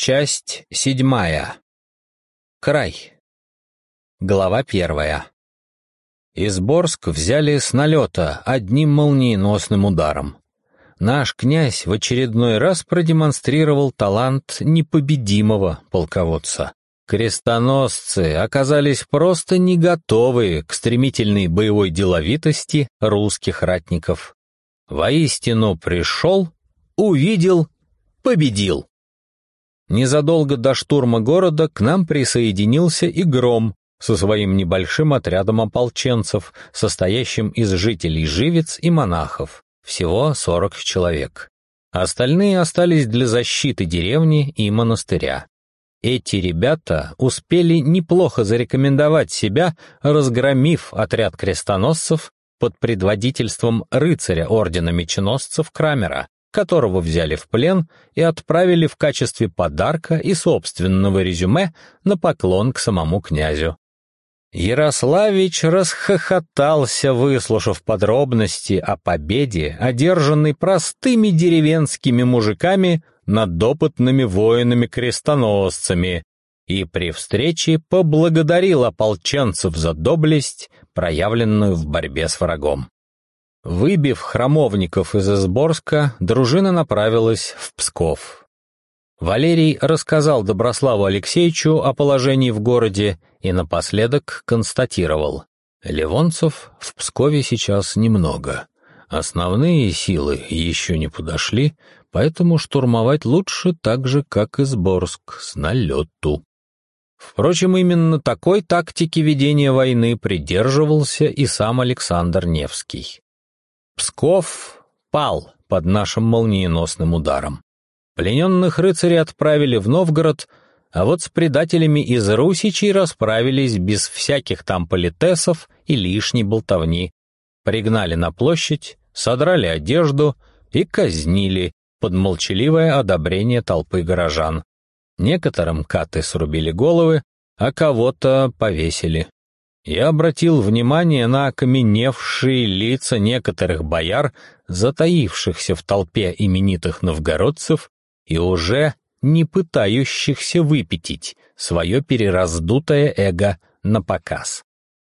Часть 7. Край. Глава 1. Изборск взяли с налета одним молниеносным ударом. Наш князь в очередной раз продемонстрировал талант непобедимого полководца. Крестоносцы оказались просто не готовы к стремительной боевой деловитости русских ратников. Воистину пришел, увидел, победил. Незадолго до штурма города к нам присоединился и Гром со своим небольшим отрядом ополченцев, состоящим из жителей Живец и монахов, всего 40 человек. Остальные остались для защиты деревни и монастыря. Эти ребята успели неплохо зарекомендовать себя, разгромив отряд крестоносцев под предводительством рыцаря ордена меченосцев Крамера, которого взяли в плен и отправили в качестве подарка и собственного резюме на поклон к самому князю. Ярославич расхохотался, выслушав подробности о победе, одержанной простыми деревенскими мужиками над опытными воинами-крестоносцами, и при встрече поблагодарил ополченцев за доблесть, проявленную в борьбе с врагом. Выбив храмовников из Изборска, дружина направилась в Псков. Валерий рассказал Доброславу Алексеевичу о положении в городе и напоследок констатировал: ливонцев в Пскове сейчас немного. Основные силы еще не подошли, поэтому штурмовать лучше так же, как Изборск, с налету. Впрочем, именно такой тактики ведения войны придерживался и сам Александр Невский. Псков пал под нашим молниеносным ударом. Плененных рыцарей отправили в Новгород, а вот с предателями из русичей расправились без всяких там политесов и лишней болтовни. Пригнали на площадь, содрали одежду и казнили под молчаливое одобрение толпы горожан. Некоторым каты срубили головы, а кого-то повесили. Я обратил внимание на окаменевшие лица некоторых бояр, затаившихся в толпе именитых новгородцев и уже не пытающихся выпятить свое перераздутое эго на показ.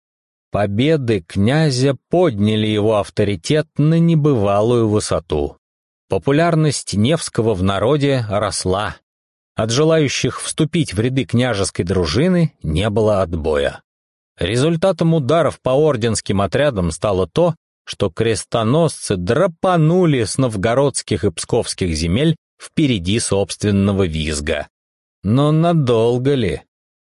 Победы князя подняли его авторитет на небывалую высоту. Популярность Невского в народе росла. От желающих вступить в ряды княжеской дружины не было отбоя. Результатом ударов по орденским отрядам стало то, что крестоносцы драпанули с новгородских и псковских земель впереди собственного визга. Но надолго ли?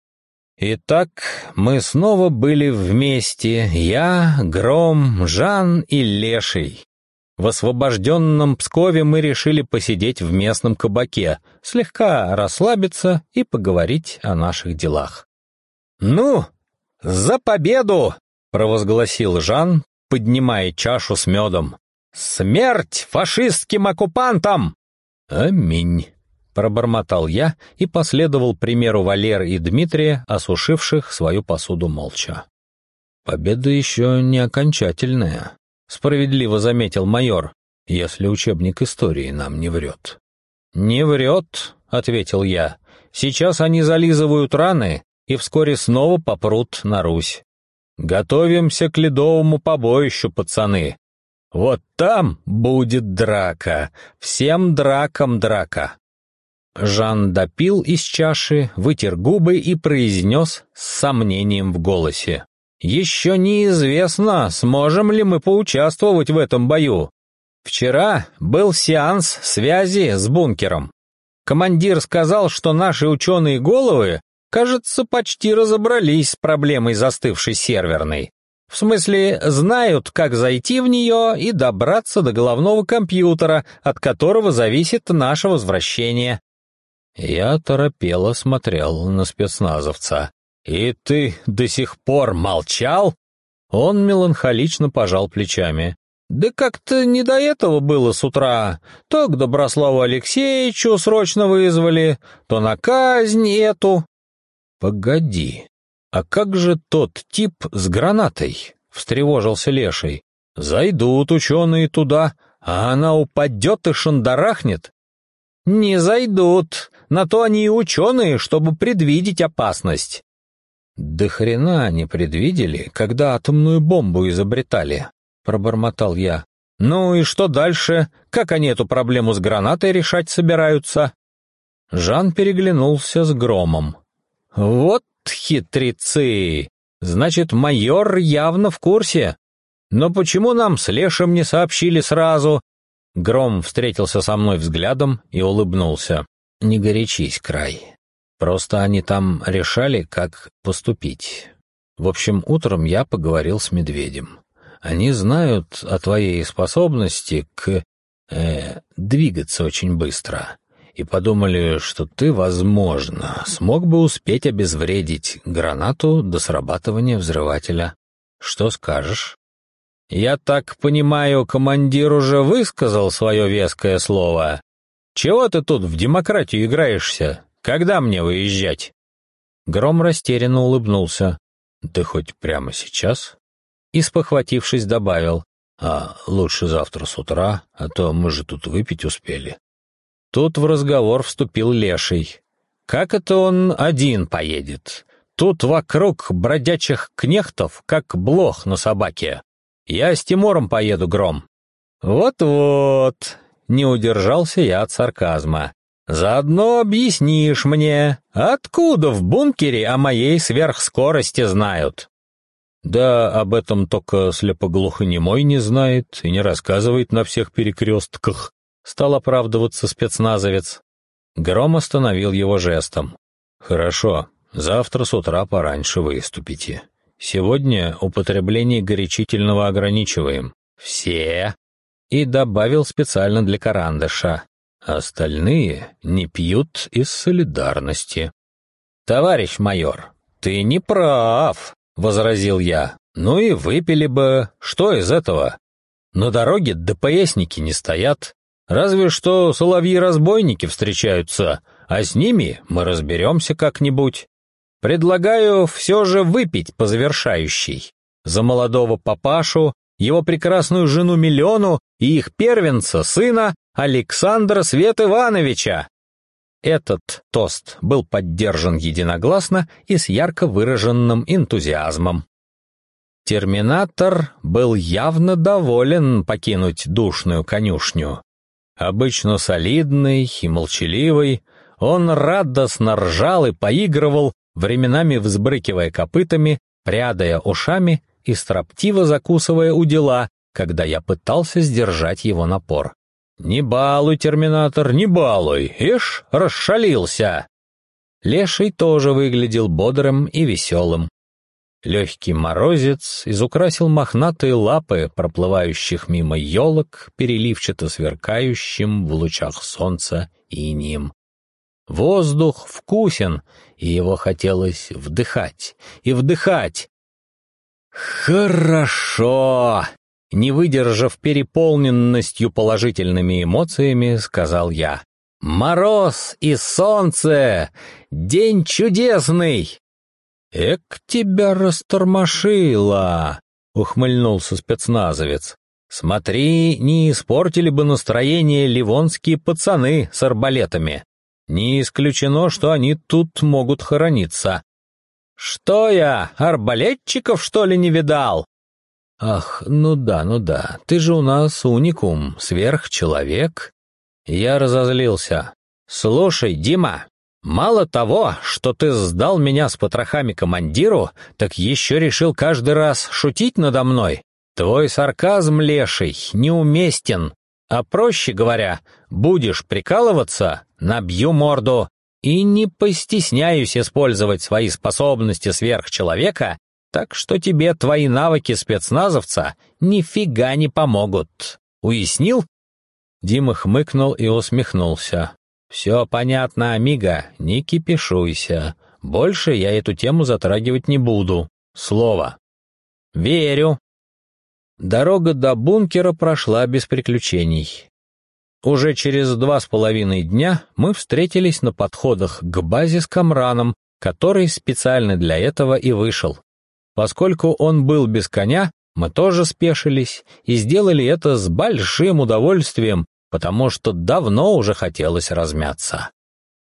Итак, мы снова были вместе, я, Гром, Жан и Леший. В освобожденном Пскове мы решили посидеть в местном кабаке, слегка расслабиться и поговорить о наших делах. «Ну, за победу!» — провозгласил Жан, поднимая чашу с медом. «Смерть фашистским оккупантам!» «Аминь!» — пробормотал я и последовал примеру Валеры и Дмитрия, осушивших свою посуду молча. «Победа еще не окончательная», — справедливо заметил майор, если учебник истории нам не врет. «Не врет», — ответил я. «Сейчас они зализывают раны и вскоре снова попрут на Русь. Готовимся к ледовому побоищу, пацаны. Вот там будет драка, всем дракам драка». Жан допил из чаши, вытер губы и произнес с сомнением в голосе: «Еще неизвестно, сможем ли мы поучаствовать в этом бою. Вчера был сеанс связи с бункером. Командир сказал, что наши ученые головы, кажется, почти разобрались с проблемой застывшей серверной. В смысле, знают, как зайти в нее и добраться до головного компьютера, от которого зависит наше возвращение». Я оторопело смотрел на спецназовца. «И ты до сих пор молчал?» Он меланхолично пожал плечами. «Да как-то не до этого было с утра. То к Доброславу Алексеевичу срочно вызвали, то на казнь эту». «Погоди, а как же тот тип с гранатой?» — встревожился Леший. «Зайдут ученые туда, а она упадет и шандарахнет». «Не зайдут, На то они и ученые, чтобы предвидеть опасность». «Да хрена они предвидели, когда атомную бомбу изобретали», — пробормотал я. «Ну и что дальше? Как они эту проблему с гранатой решать собираются?» Жан переглянулся с Громом. «Вот хитрецы! Значит, майор явно в курсе. Но почему нам с Лешим не сообщили сразу?» Гром встретился со мной взглядом и улыбнулся. «Не горячись, Край. Просто они там решали, как поступить. В общем, утром я поговорил с Медведем. Они знают о твоей способности двигаться очень быстро, и подумали, что ты, возможно, смог бы успеть обезвредить гранату до срабатывания взрывателя. Что скажешь?» «Я так понимаю, командир уже высказал свое веское слово. Чего ты тут в демократию играешься? Когда мне выезжать?» Гром растерянно улыбнулся. «Да хоть прямо сейчас?» И, спохватившись, добавил: «А лучше завтра с утра, а то мы же тут выпить успели». Тут в разговор вступил Леший. «Как это он один поедет? Тут вокруг бродячих кнехтов, как блох на собаке. Я с Тимуром поеду, Гром». «Вот-вот», — не удержался я от сарказма. «Заодно объяснишь мне, откуда в бункере о моей сверхскорости знают?» «Да об этом только слепоглухонемой не знает и не рассказывает на всех перекрестках», — стал оправдываться спецназовец. Гром остановил его жестом. «Хорошо, завтра с утра пораньше выступите. Сегодня употребление горячительного ограничиваем. Все!» И добавил специально для Карандаша: «Остальные не пьют из солидарности». «Товарищ майор, ты не прав», — возразил я. «Ну и выпили бы. Что из этого? На дороге ДПСники не стоят. Разве что соловьи-разбойники встречаются, а с ними мы разберемся как-нибудь. Предлагаю все же выпить по завершающей. За молодого папашу, его прекрасную жену Милену и их первенца, сына Александра Свет Ивановича». Этот тост был поддержан единогласно и с ярко выраженным энтузиазмом. Терминатор был явно доволен покинуть душную конюшню. Обычно солидный и молчаливый, он радостно ржал и поигрывал, временами взбрыкивая копытами, прядая ушами и строптиво закусывая у дела, когда я пытался сдержать его напор. «Не балуй, терминатор, не балуй, ишь, расшалился!» Леший тоже выглядел бодрым и веселым. Легкий морозец изукрасил мохнатые лапы проплывающих мимо елок, переливчато сверкающим в лучах солнца инеем. Воздух вкусен, и его хотелось вдыхать и вдыхать. «Хорошо!» Не выдержав переполненностью положительными эмоциями, сказал я. «Мороз и солнце! День чудесный!» «Эк тебя растормошило!» — ухмыльнулся спецназовец. «Смотри, не испортили бы настроение ливонские пацаны с арбалетами. Не исключено, что они тут могут хорониться». «Что я, арбалетчиков, что ли, не видал?» «Ах, ну да, ты же у нас уникум, сверхчеловек». Я разозлился. «Слушай, Дима, мало того, что ты сдал меня с потрохами командиру, так еще решил каждый раз шутить надо мной. Твой сарказм, Леший, неуместен. А проще говоря, будешь прикалываться, набью морду. И не постесняюсь использовать свои способности сверхчеловека, так что тебе твои навыки спецназовца нифига не помогут. Уяснил?» Дима хмыкнул и усмехнулся. «Все понятно, амиго, не кипишуйся. Больше я эту тему затрагивать не буду. Слово». «Верю». Дорога до бункера прошла без приключений. Уже через 2,5 дня мы встретились на подходах к базе с Камраном, который специально для этого и вышел. Поскольку он был без коня, мы тоже спешились и сделали это с большим удовольствием, потому что давно уже хотелось размяться.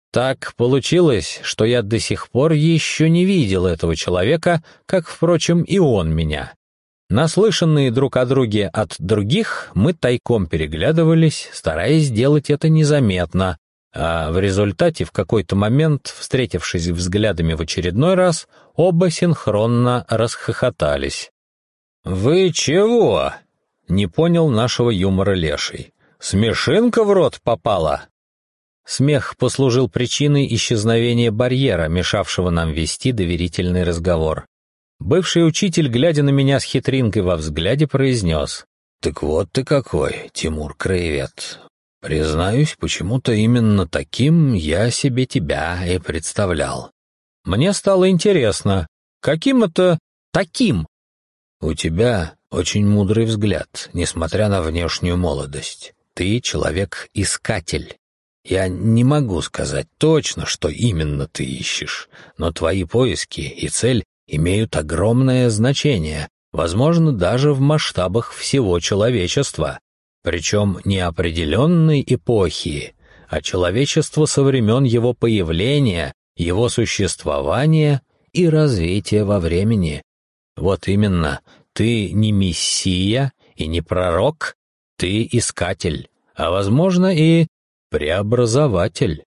Так получилось, что я до сих пор еще не видел этого человека, как, впрочем, и он меня. Наслышанные друг о друге от других, мы тайком переглядывались, стараясь сделать это незаметно, а в результате в какой-то момент, встретившись взглядами в очередной раз, оба синхронно расхохотались. «Вы чего?» — не понял нашего юмора Леший. «Смешинка в рот попала?» Смех послужил причиной исчезновения барьера, мешавшего нам вести доверительный разговор. Бывший учитель, глядя на меня с хитринкой во взгляде, произнес: «Так вот ты какой, Тимур Краевед. Признаюсь, почему-то именно таким я себе тебя и представлял». Мне стало интересно, каким это таким? «У тебя очень мудрый взгляд, несмотря на внешнюю молодость. Ты человек-искатель. Я не могу сказать точно, что именно ты ищешь, но твои поиски и цель имеют огромное значение, возможно, даже в масштабах всего человечества, причем не определенной эпохи, а человечества со времен его появления, его существования и развития во времени. Вот именно, ты не мессия и не пророк, ты искатель, а, возможно, и преобразователь».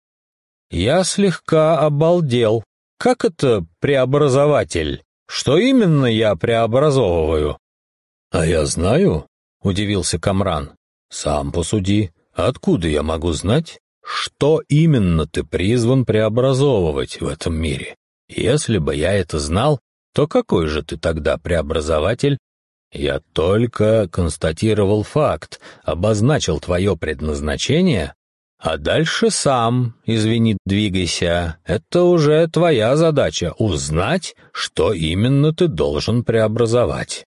Я слегка обалдел. Как это преобразователь? Что именно я преобразовываю? А я знаю, удивился Камран. Сам посуди. Откуда я могу знать, что именно ты призван преобразовывать в этом мире? Если бы я это знал, то какой же ты тогда преобразователь? Я только констатировал факт, обозначил твое предназначение, а дальше сам, извини, двигайся. Это уже твоя задача — узнать, что именно ты должен преобразовать.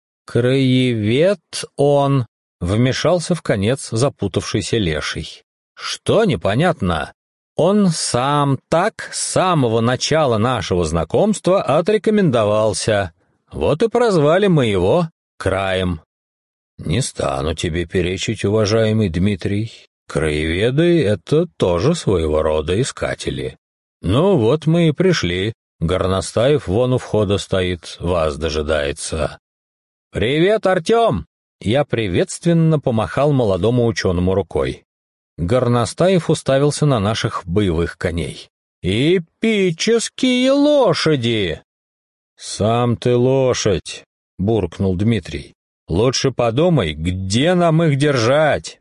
Краевед он, вмешался в конец запутавшийся Леший. Что непонятно? Он сам так с самого начала нашего знакомства отрекомендовался. Вот и прозвали мы его Краем. Не стану тебе перечить, уважаемый Дмитрий. Краеведы — это тоже своего рода искатели. Ну вот мы и пришли. Горностаев вон у входа стоит, вас дожидается. «Привет, Артем!» Я приветственно помахал молодому ученому рукой. Горностаев уставился на наших боевых коней. «Эпические лошади!» «Сам ты лошадь!» — буркнул Дмитрий. «Лучше подумай, где нам их держать!»